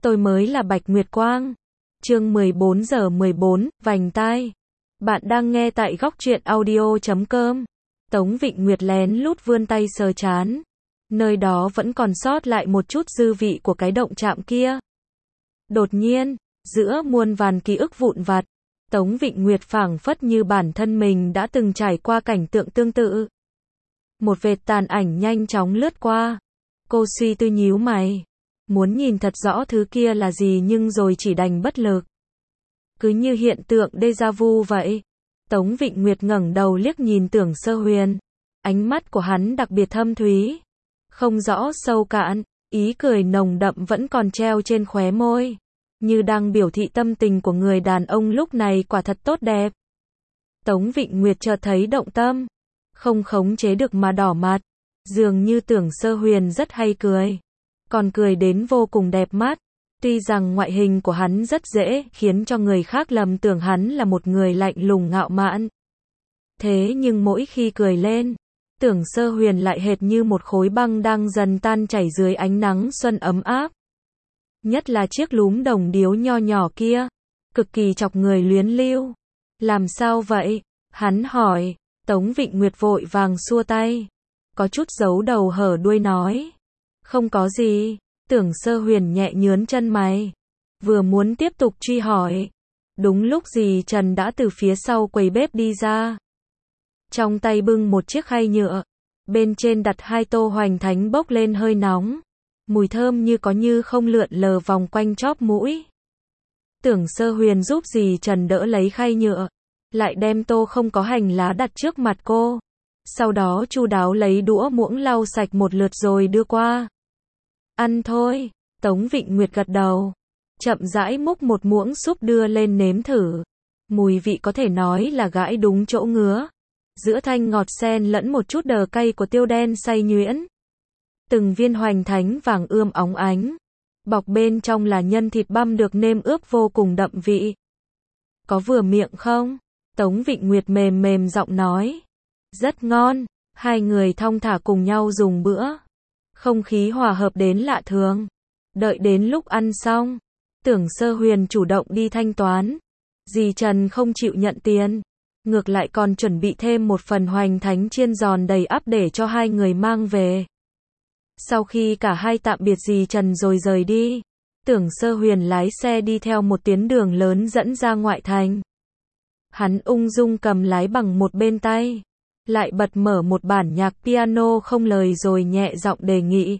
Tôi mới là Bạch Nguyệt Quang. Chương 14:14, vành tai. Bạn đang nghe tại góc truyện audio.com. Tống Vịnh Nguyệt lén lút vươn tay sờ trán. Nơi đó vẫn còn sót lại một chút dư vị của cái động chạm kia. Đột nhiên, giữa muôn vàn ký ức vụn vặt, Tống Vịnh Nguyệt phảng phất như bản thân mình đã từng trải qua cảnh tượng tương tự. Một vệt tàn ảnh nhanh chóng lướt qua. Cô suy tư nhíu mày. Muốn nhìn thật rõ thứ kia là gì nhưng rồi chỉ đành bất lực. Cứ như hiện tượng déjà vu vậy. Tống Vịnh Nguyệt ngẩng đầu liếc nhìn Tưởng Sơ Huyền. Ánh mắt của hắn đặc biệt thâm thúy. Không rõ sâu cạn, ý cười nồng đậm vẫn còn treo trên khóe môi. Như đang biểu thị tâm tình của người đàn ông lúc này quả thật tốt đẹp. Tống Vịnh Nguyệt chợt thấy động tâm. Không khống chế được mà đỏ mặt. Dường như Tưởng Sơ Huyền rất hay cười. Còn cười đến vô cùng đẹp mắt. Tuy rằng ngoại hình của hắn rất dễ khiến cho người khác lầm tưởng hắn là một người lạnh lùng ngạo mạn. Thế nhưng mỗi khi cười lên, Tưởng Sơ Huyền lại hệt như một khối băng đang dần tan chảy dưới ánh nắng xuân ấm áp. Nhất là chiếc lúm đồng điếu nho nhỏ kia, cực kỳ chọc người luyến lưu. Làm sao vậy? Hắn hỏi. Tống Vịnh Nguyệt vội vàng xua tay. Có chút giấu đầu hở đuôi nói. Không có gì. Tưởng Sơ Huyền nhẹ nhướng chân mày. Vừa muốn tiếp tục truy hỏi. Đúng lúc dì Trần đã từ phía sau quầy bếp đi ra. Trong tay bưng một chiếc khay nhựa. Bên trên đặt 2 tô hoành thánh bốc lên hơi nóng. Mùi thơm như có như không lượn lờ vòng quanh chóp mũi. Tưởng Sơ Huyền giúp dì Trần đỡ lấy khay nhựa. Lại đem tô không có hành lá đặt trước mặt cô. Sau đó chu đáo lấy đũa muỗng lau sạch một lượt rồi đưa qua. Ăn thôi. Tống Vịnh Nguyệt gật đầu. Chậm rãi múc một muỗng súp đưa lên nếm thử. Mùi vị có thể nói là gãi đúng chỗ ngứa. Giữa thanh ngọt xen lẫn một chút đờ cay của tiêu đen xay nhuyễn. Từng viên hoành thánh vàng ươm óng ánh. Bọc bên trong là nhân thịt băm được nêm ướp vô cùng đậm vị. Có vừa miệng không? Tống Vịnh Nguyệt mềm mềm giọng nói. Rất ngon. Hai người thong thả cùng nhau dùng bữa. Không khí hòa hợp đến lạ thường. Đợi đến lúc ăn xong, Tưởng Sơ Huyền chủ động đi thanh toán. Dì Trần không chịu nhận tiền. Ngược lại còn chuẩn bị thêm một phần hoành thánh chiên giòn đầy ắp để cho hai người mang về. Sau khi cả hai tạm biệt dì Trần rồi rời đi, Tưởng Sơ Huyền lái xe đi theo một tuyến đường lớn dẫn ra ngoại thành. Hắn ung dung cầm lái bằng một bên tay. Lại bật mở một bản nhạc piano không lời rồi nhẹ giọng đề nghị.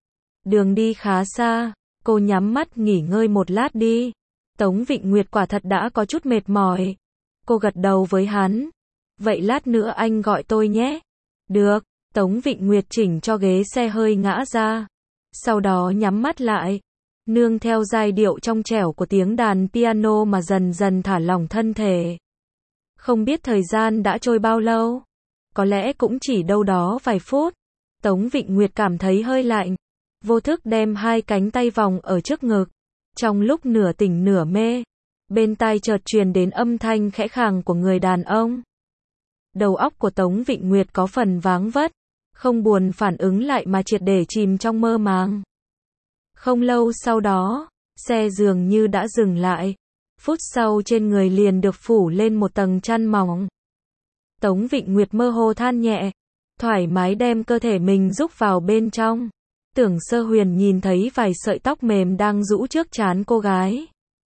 Đường đi khá xa, cô nhắm mắt nghỉ ngơi một lát đi. Tống Vịnh Nguyệt quả thật đã có chút mệt mỏi. Cô gật đầu với hắn. Vậy lát nữa anh gọi tôi nhé. Được. Tống Vịnh Nguyệt chỉnh cho ghế xe hơi ngã ra. Sau đó nhắm mắt lại. Nương theo giai điệu trong trẻo của tiếng đàn piano mà dần dần thả lỏng thân thể. Không biết thời gian đã trôi bao lâu. Có lẽ cũng chỉ đâu đó vài phút. Tống Vịnh Nguyệt cảm thấy hơi lạnh. Vô thức đem hai cánh tay vòng ở trước ngực. Trong lúc nửa tỉnh nửa mê, bên tai chợt truyền đến âm thanh khẽ khàng của người đàn ông. Đầu óc của Tống Vịnh Nguyệt có phần váng vất. Không buồn phản ứng lại mà triệt để chìm trong mơ màng. Không lâu sau đó, xe dường như đã dừng lại. Phút sau trên người liền được phủ lên một tầng chăn mỏng. Tống Vịnh Nguyệt mơ hồ than nhẹ, thoải mái đem cơ thể mình rúc vào bên trong. Tưởng Sơ Huyền nhìn thấy vài sợi tóc mềm đang rũ trước trán cô gái.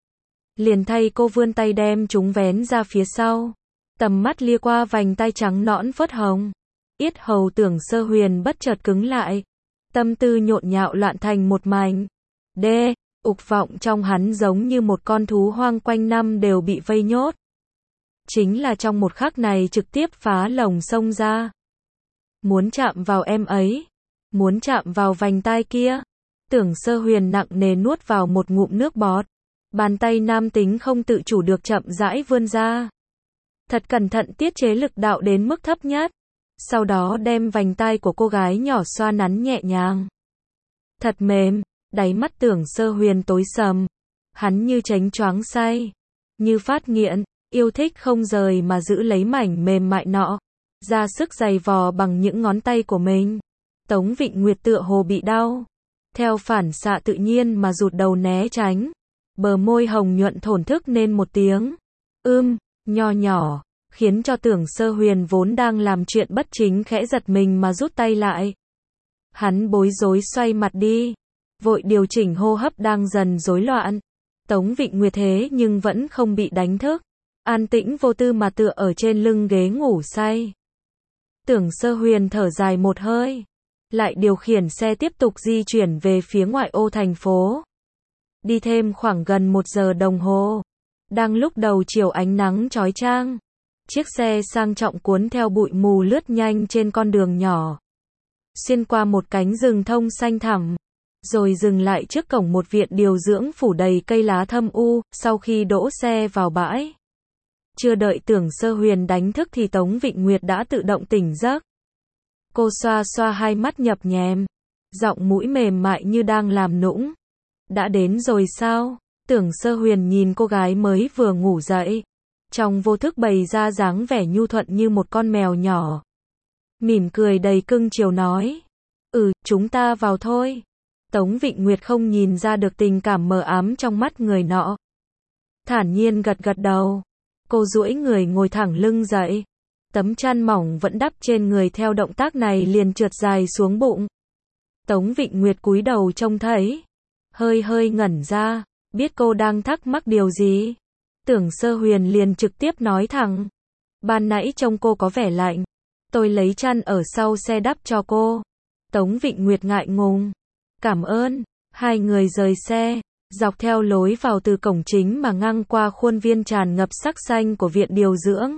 Liền thay cô vươn tay đem chúng vén ra phía sau. Tầm mắt lia qua vành tay trắng nõn phớt hồng. Yết hầu Tưởng Sơ Huyền bất chợt cứng lại. Tâm tư nhộn nhạo loạn thành một mảnh. Ục vọng trong hắn giống như một con thú hoang quanh năm đều bị vây nhốt. Chính là trong một khắc này trực tiếp phá lồng xông ra. Muốn chạm vào em ấy. Muốn chạm vào vành tai kia. Tưởng Sơ Huyền nặng nề nuốt vào một ngụm nước bọt. Bàn tay nam tính không tự chủ được chậm rãi vươn ra. Thật cẩn thận tiết chế lực đạo đến mức thấp nhất. Sau đó đem vành tai của cô gái nhỏ xoa nắn nhẹ nhàng. Thật mềm. Đáy mắt Tưởng Sơ Huyền tối sầm. Hắn như chánh choáng say. Như phát nghiện. Yêu thích không rời mà giữ lấy mảnh mềm mại nọ. Ra sức giày vò bằng những ngón tay của mình. Tống Vịnh Nguyệt tựa hồ bị đau. theo phản xạ tự nhiên mà rụt đầu né tránh. Bờ môi hồng nhuận thổn thức nên một tiếng nho nhỏ, khiến cho Tưởng Sơ Huyền vốn đang làm chuyện bất chính khẽ giật mình mà rút tay lại. Hắn bối rối xoay mặt đi, vội điều chỉnh hô hấp đang dần rối loạn. Tống Vịnh Nguyệt thế nhưng vẫn không bị đánh thức, an tĩnh vô tư mà tựa ở trên lưng ghế ngủ say. Tưởng Sơ Huyền thở dài một hơi, lại điều khiển xe tiếp tục di chuyển về phía ngoại ô thành phố. Đi thêm khoảng gần 1 giờ đồng hồ. Đang lúc đầu chiều ánh nắng chói chang, chiếc xe sang trọng cuốn theo bụi mù lướt nhanh trên con đường nhỏ, xuyên qua một cánh rừng thông xanh thẳm, rồi dừng lại trước cổng một viện điều dưỡng phủ đầy cây lá thâm u. Sau khi đỗ xe vào bãi, chưa đợi Tưởng Sơ Huyền đánh thức thì Tống Vịnh Nguyệt đã tự động tỉnh giấc. Cô xoa xoa hai mắt nhập nhèm, giọng mũi mềm mại như đang làm nũng. Đã đến rồi sao? Tưởng Sơ Huyền nhìn cô gái mới vừa ngủ dậy, trong vô thức bày ra dáng vẻ nhu thuận như một con mèo nhỏ. Mỉm cười đầy cưng chiều nói, chúng ta vào thôi. Tống Vịnh Nguyệt không nhìn ra được tình cảm mờ ám trong mắt người nọ, thản nhiên gật gật đầu. Cô duỗi người ngồi thẳng lưng dậy, tấm chăn mỏng vẫn đắp trên người theo động tác này liền trượt dài xuống bụng. Tống Vịnh Nguyệt cúi đầu trông thấy, hơi ngẩn ra, biết cô đang thắc mắc điều gì. Tưởng Sơ Huyền liền trực tiếp nói thẳng, ban nãy trông cô có vẻ lạnh, tôi lấy chăn ở sau xe đắp cho cô. Tống Vịnh Nguyệt ngại ngùng, cảm ơn. Hai người rời xe, dọc theo lối vào từ cổng chính mà ngang qua khuôn viên tràn ngập sắc xanh của viện điều dưỡng.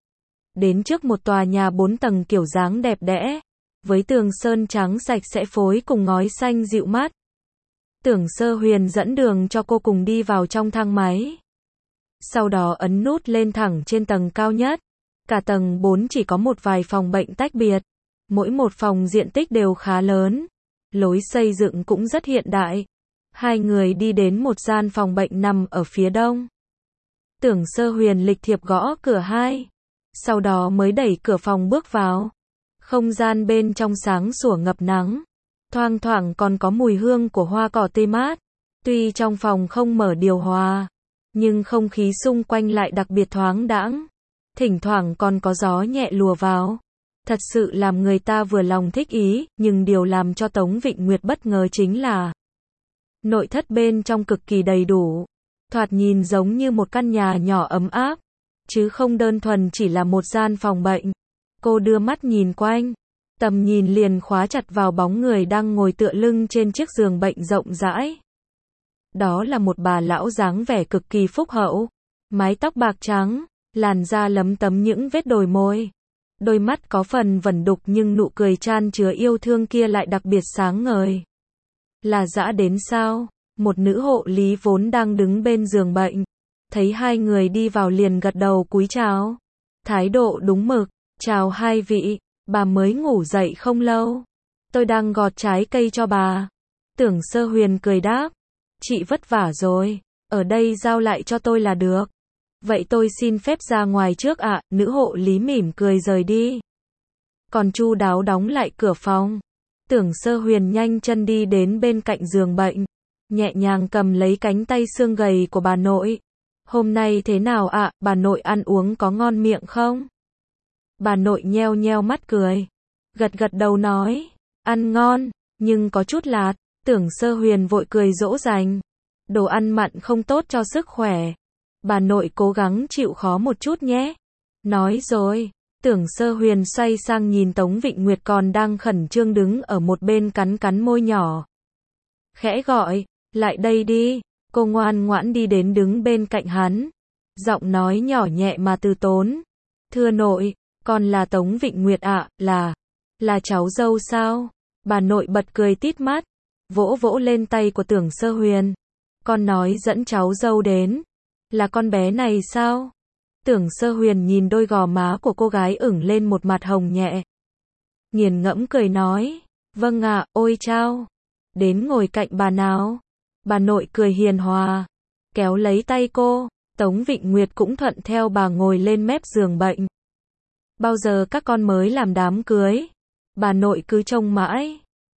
Đến trước một tòa nhà 4 tầng kiểu dáng đẹp đẽ, với tường sơn trắng sạch sẽ phối cùng ngói xanh dịu mát. Tưởng Sơ Huyền dẫn đường cho cô cùng đi vào trong thang máy. Sau đó ấn nút lên thẳng trên tầng cao nhất. Cả tầng 4 chỉ có một vài phòng bệnh tách biệt. Mỗi một phòng diện tích đều khá lớn. Lối xây dựng cũng rất hiện đại. Hai người đi đến một gian phòng bệnh nằm ở phía đông. Tưởng Sơ Huyền lịch thiệp gõ cửa 2. Sau đó mới đẩy cửa phòng bước vào. Không gian bên trong sáng sủa ngập nắng. Thoang thoảng còn có mùi hương của hoa cỏ tươi mát. Tuy trong phòng không mở điều hòa, nhưng không khí xung quanh lại đặc biệt thoáng đãng. Thỉnh thoảng còn có gió nhẹ lùa vào. Thật sự làm người ta vừa lòng thích ý, nhưng điều làm cho Tống Vịnh Nguyệt bất ngờ chính là nội thất bên trong cực kỳ đầy đủ. Thoạt nhìn giống như một căn nhà nhỏ ấm áp, chứ không đơn thuần chỉ là một gian phòng bệnh. Cô đưa mắt nhìn quanh, tầm nhìn liền khóa chặt vào bóng người đang ngồi tựa lưng trên chiếc giường bệnh rộng rãi. Đó là một bà lão dáng vẻ cực kỳ phúc hậu, mái tóc bạc trắng, làn da lấm tấm những vết đồi môi. Đôi mắt có phần vẩn đục nhưng nụ cười chan chứa yêu thương kia lại đặc biệt sáng ngời. Là dã đến sao? Một nữ hộ lý vốn đang đứng bên giường bệnh, thấy hai người đi vào liền gật đầu cúi chào. Thái độ đúng mực, chào hai vị, bà mới ngủ dậy không lâu. Tôi đang gọt trái cây cho bà. Tưởng Sơ Huyền cười đáp, chị vất vả rồi, ở đây giao lại cho tôi là được. Vậy tôi xin phép ra ngoài trước ạ. Nữ hộ lý mỉm cười rời đi, còn chu đáo đóng lại cửa phòng. Tưởng Sơ Huyền nhanh chân đi đến bên cạnh giường bệnh, nhẹ nhàng cầm lấy cánh tay xương gầy của bà nội. Hôm nay thế nào ạ? Bà nội ăn uống có ngon miệng không? Bà nội nheo nheo mắt cười, gật gật đầu nói, ăn ngon, nhưng có chút lạt. Tưởng Sơ Huyền vội cười dỗ dành, đồ ăn mặn không tốt cho sức khỏe. Bà nội cố gắng chịu khó một chút nhé. Nói rồi, Tưởng Sơ Huyền xoay sang nhìn Tống Vịnh Nguyệt còn đang khẩn trương đứng ở một bên cắn cắn môi nhỏ. Khẽ gọi, lại đây đi. Cô ngoan ngoãn đi đến đứng bên cạnh hắn. Giọng nói nhỏ nhẹ mà từ tốn. Thưa nội, con là Tống Vịnh Nguyệt ạ, là cháu dâu sao? Bà nội bật cười tít mắt, vỗ vỗ lên tay của Tưởng Sơ Huyền. Con nói dẫn cháu dâu đến, là con bé này sao? Tưởng Sơ Huyền nhìn đôi gò má của cô gái ửng lên một mặt hồng nhẹ. Nghiền ngẫm cười nói, vâng ạ, ôi chao. Đến ngồi cạnh bà nào. Bà nội cười hiền hòa, kéo lấy tay cô. Tống Vịnh Nguyệt cũng thuận theo bà ngồi lên mép giường bệnh. Bao giờ các con mới làm đám cưới? Bà nội cứ trông mãi.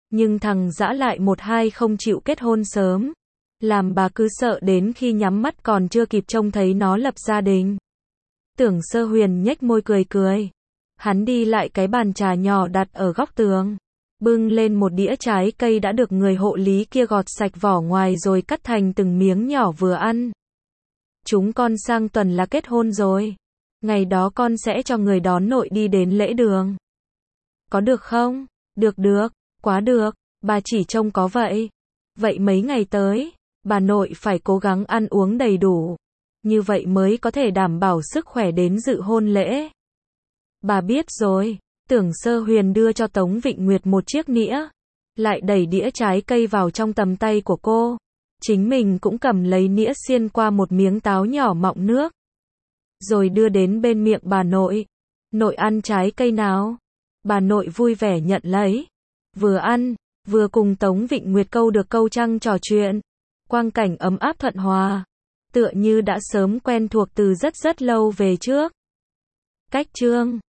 Nhưng thằng dã lại một hai không chịu kết hôn sớm. Làm bà cứ sợ đến khi nhắm mắt còn chưa kịp trông thấy nó lập gia đình. Tưởng Sơ Huyền nhếch môi cười cười. Hắn đi lại cái bàn trà nhỏ đặt ở góc tường. Bưng lên một đĩa trái cây đã được người hộ lý kia gọt sạch vỏ ngoài rồi cắt thành từng miếng nhỏ vừa ăn. Chúng con sang tuần là kết hôn rồi. Ngày đó con sẽ cho người đón nội đi đến lễ đường. Có được không? Được được, quá được, bà chỉ trông có vậy. Vậy mấy ngày tới, bà nội phải cố gắng ăn uống đầy đủ. Như vậy mới có thể đảm bảo sức khỏe đến dự hôn lễ. Bà biết rồi. Tưởng Sơ Huyền đưa cho Tống Vịnh Nguyệt một chiếc nĩa. Lại đẩy đĩa trái cây vào trong tầm tay của cô. Chính mình cũng cầm lấy nĩa xiên qua một miếng táo nhỏ mọng nước. Rồi đưa đến bên miệng bà nội. Nội ăn trái cây nào? Bà nội vui vẻ nhận lấy. Vừa ăn, vừa cùng Tống Vịnh Nguyệt câu được câu trăng trò chuyện. Quang cảnh ấm áp thuận hòa. Tựa như đã sớm quen thuộc từ rất rất lâu về trước. Cách chương